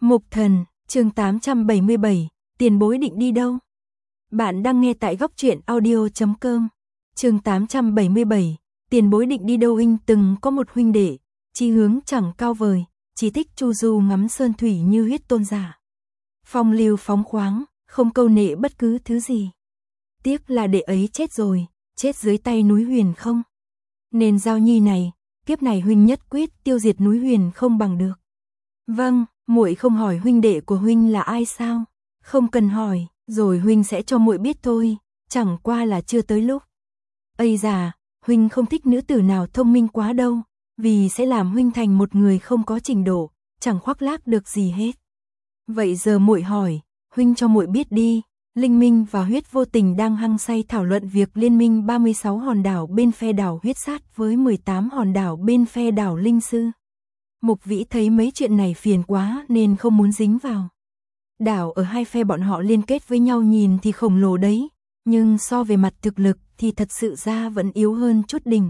Mục Thần, chương 877, tiền bối định đi đâu? Bạn đang nghe tại góc truyện audio.com. Chương 877, tiền bối định đi đâu? Huynh từng có một huynh đệ, chí hướng chẳng cao vời, chỉ thích chu du ngắm sơn thủy như huyết tôn giả. Phong lưu phóng khoáng, không câu nệ bất cứ thứ gì. Tiếc là đệ ấy chết rồi, chết dưới tay núi Huyền Không. Nên Giao Nhi này, kiếp này huynh nhất quyết tiêu diệt núi Huyền Không bằng được. Vâng, muội không hỏi huynh đệ của huynh là ai sao? Không cần hỏi, rồi huynh sẽ cho muội biết thôi, chẳng qua là chưa tới lúc. Ây già, huynh không thích nữ tử nào thông minh quá đâu, vì sẽ làm huynh thành một người không có trình độ, chẳng khoác lác được gì hết. Vậy giờ muội hỏi, huynh cho muội biết đi. Linh Minh và Huyết Vô Tình đang hăng say thảo luận việc liên minh 36 hòn đảo bên phe đảo Huyết Sát với 18 hòn đảo bên phe đảo Linh Sư. Mục Vĩ thấy mấy chuyện này phiền quá nên không muốn dính vào. Đảo ở hai phe bọn họ liên kết với nhau nhìn thì khổng lồ đấy, nhưng so về mặt thực lực thì thật sự ra vẫn yếu hơn chút đỉnh.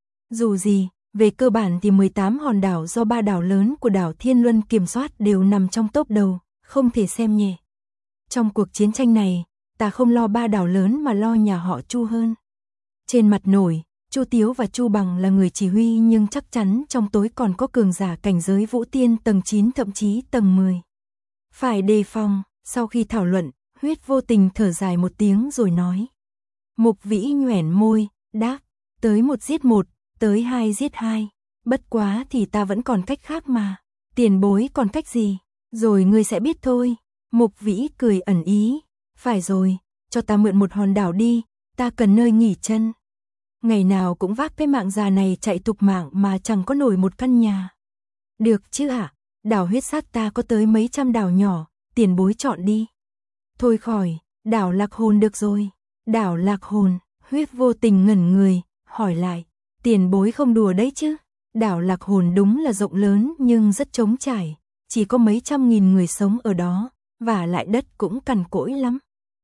Dù gì, về cơ bản thì 18 hòn đảo do 3 đảo lớn của đảo Thiên Luân kiểm soát đều nằm trong top đầu, không thể xem nhẹ. Trong cuộc chiến tranh này, ta không lo 3 đảo lớn mà lo nhà họ Chu hơn. Trên mặt nổi, Chu Tiếu và Chu Bằng là người chỉ huy nhưng chắc chắn trong tối còn có cường giả cảnh giới Vũ Tiên tầng 9 thậm chí tầng 10. Phải đề phòng. Sau khi thảo luận, Huyết Vô Tình thở dài một tiếng rồi nói. Mục Vĩ nhoẻn môi, đáp, tới 1 giết 1, tới 2 giết 2. Bất quá thì ta vẫn còn cách khác mà. Tiền bối còn cách gì? Rồi ngươi sẽ biết thôi. Mục Vĩ cười ẩn ý. Phải rồi, cho ta mượn một hòn đảo đi, ta cần nơi nghỉ chân. Ngày nào cũng vác cái mạng già này chạy tục mạng mà chẳng có nổi một căn nhà. Được chứ hả? Đảo Huyết Sát ta có tới mấy trăm đảo nhỏ, tiền bối chọn đi. Thôi khỏi, đảo Lạc Hồn được rồi. Đảo Lạc Hồn, Huyết Vô Tình ngẩn người, hỏi lại, tiền bối không đùa đấy chứ? Đảo Lạc Hồn đúng là rộng lớn nhưng rất trống trải, chỉ có mấy trăm nghìn người sống ở đó, và lại đất cũng cằn cỗi lắm.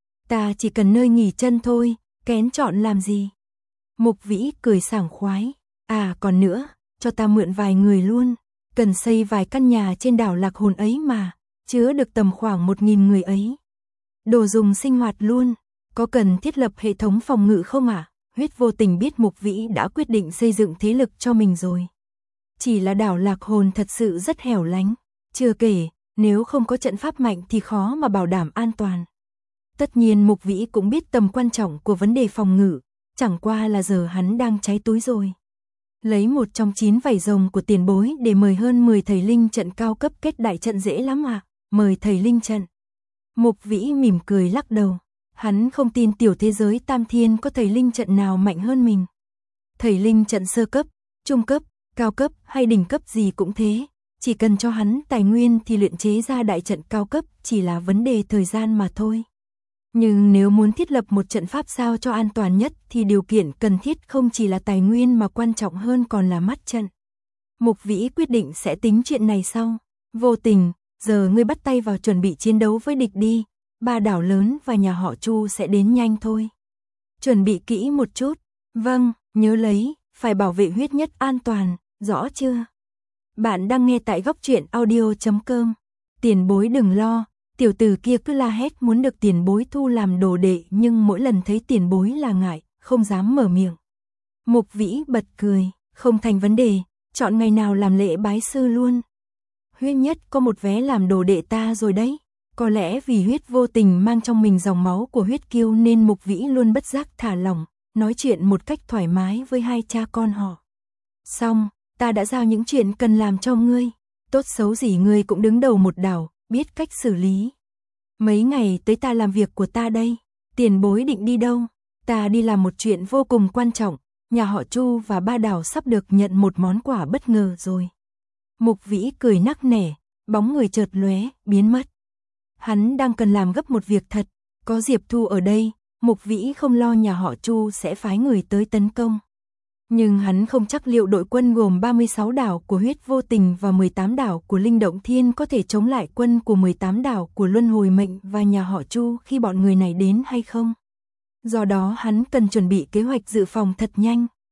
Ta chỉ cần nơi nghỉ chân thôi, kén chọn làm gì? Mục Vĩ cười sảng khoái. À còn nữa, cho ta mượn vài người luôn. Cần xây vài căn nhà trên đảo Lạc Hồn ấy mà, chứa được tầm khoảng 1.000 người ấy. Đồ dùng sinh hoạt luôn, có cần thiết lập hệ thống phòng ngự không ạ? Huyết Vô Tình biết Mục Vĩ đã quyết định xây dựng thế lực cho mình rồi. Chỉ là đảo Lạc Hồn thật sự rất hẻo lánh, chưa kể, nếu không có trận pháp mạnh thì khó mà bảo đảm an toàn. Tất nhiên Mục Vĩ cũng biết tầm quan trọng của vấn đề phòng ngự, chẳng qua là giờ hắn đang cháy túi rồi. Lấy 1 trong 9 vảy rồng của tiền bối để mời hơn 10 thầy linh trận cao cấp kết đại trận dễ lắm à, mời thầy linh trận. Mục Vĩ mỉm cười lắc đầu, hắn không tin tiểu thế giới Tam Thiên có thầy linh trận nào mạnh hơn mình. Thầy linh trận sơ cấp, trung cấp, cao cấp hay đỉnh cấp gì cũng thế, chỉ cần cho hắn tài nguyên thì luyện chế ra đại trận cao cấp chỉ là vấn đề thời gian mà thôi. Nhưng nếu muốn thiết lập một trận pháp sao cho an toàn nhất thì điều kiện cần thiết không chỉ là tài nguyên mà quan trọng hơn còn là mắt trận. Mục Vĩ quyết định sẽ tính chuyện này sau. Vô Tình, giờ ngươi bắt tay vào chuẩn bị chiến đấu với địch đi, 3 đảo lớn và nhà họ Chu sẽ đến nhanh thôi. Chuẩn bị kỹ một chút. Vâng, nhớ lấy, phải bảo vệ huyết nhất an toàn, rõ chưa? Bạn đang nghe tại góc truyện audio.com. Tiền bối đừng lo. Tiểu tử kia cứ la hét muốn được tiền bối thu làm đồ đệ nhưng mỗi lần thấy tiền bối là ngại, không dám mở miệng. Mục Vĩ bật cười, không thành vấn đề, chọn ngày nào làm lễ bái sư luôn. Huyết nhất có một vé làm đồ đệ ta rồi đấy. Có lẽ vì Huyết Vô Tình mang trong mình dòng máu của huyết kiêu nên Mục Vĩ luôn bất giác thả lỏng, nói chuyện một cách thoải mái với hai cha con họ. Xong, ta đã giao những chuyện cần làm cho ngươi, tốt xấu gì ngươi cũng đứng đầu một đảo, biết cách xử lý. Mấy ngày tới ta làm việc của ta đây. Tiền bối định đi đâu? Ta đi làm một chuyện vô cùng quan trọng. Nhà họ Chu và 3 đảo sắp được nhận một món quà bất ngờ rồi. Mục Vĩ cười nắc nẻ, bóng người chợt lóe, biến mất. Hắn đang cần làm gấp một việc thật. Có Diệp Thu ở đây, Mục Vĩ không lo nhà họ Chu sẽ phái người tới tấn công. Nhưng hắn không chắc liệu đội quân gồm 36 đảo của Huyết Vô Tình và 18 đảo của Linh Động Thiên có thể chống lại quân của 18 đảo của Luân Hồi Mệnh và nhà họ Chu khi bọn người này đến hay không. Do đó hắn cần chuẩn bị kế hoạch dự phòng thật nhanh.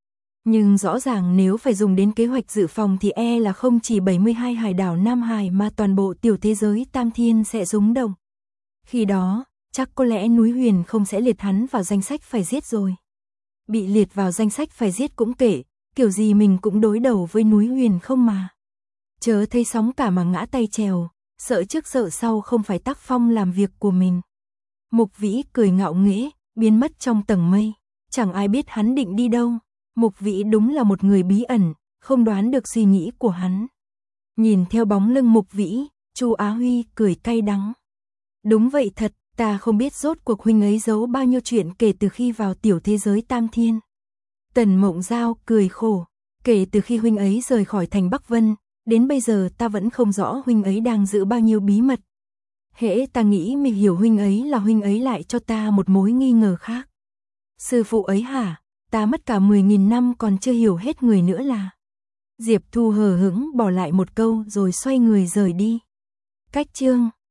Nhưng rõ ràng nếu phải dùng đến kế hoạch dự phòng thì là không chỉ 72 hải đảo Nam Hải mà toàn bộ tiểu thế giới Tam Thiên sẽ rúng động. Khi đó, chắc có lẽ núi Huyền không sẽ liệt hắn vào danh sách phải giết rồi. Bị liệt vào danh sách phải giết cũng kệ, kiểu gì mình cũng đối đầu với núi Huyền không mà. Chớ thấy sóng cả mà ngã tay trèo, sợ trước sợ sau không phải tác phong làm việc của mình. Mục Vĩ cười ngạo nghễ, biến mất trong tầng mây, chẳng ai biết hắn định đi đâu. Mục Vĩ đúng là một người bí ẩn, không đoán được suy nghĩ của hắn. Nhìn theo bóng lưng Mục Vĩ, Chu Á Huy cười cay đắng. Đúng vậy thật, ta không biết rốt cuộc huynh ấy giấu bao nhiêu chuyện kể từ khi vào tiểu thế giới Tam Thiên. Tần Mộng Giao cười khổ, kể từ khi huynh ấy rời khỏi thành Bắc Vân, đến bây giờ ta vẫn không rõ huynh ấy đang giữ bao nhiêu bí mật. Hễ ta nghĩ mình hiểu huynh ấy là huynh ấy lại cho ta một mối nghi ngờ khác. Sư phụ ấy hả? Ta mất cả 10.000 năm còn chưa hiểu hết người nữa là. Diệp Thu hờ hững bỏ lại một câu rồi xoay người rời đi. Cách chương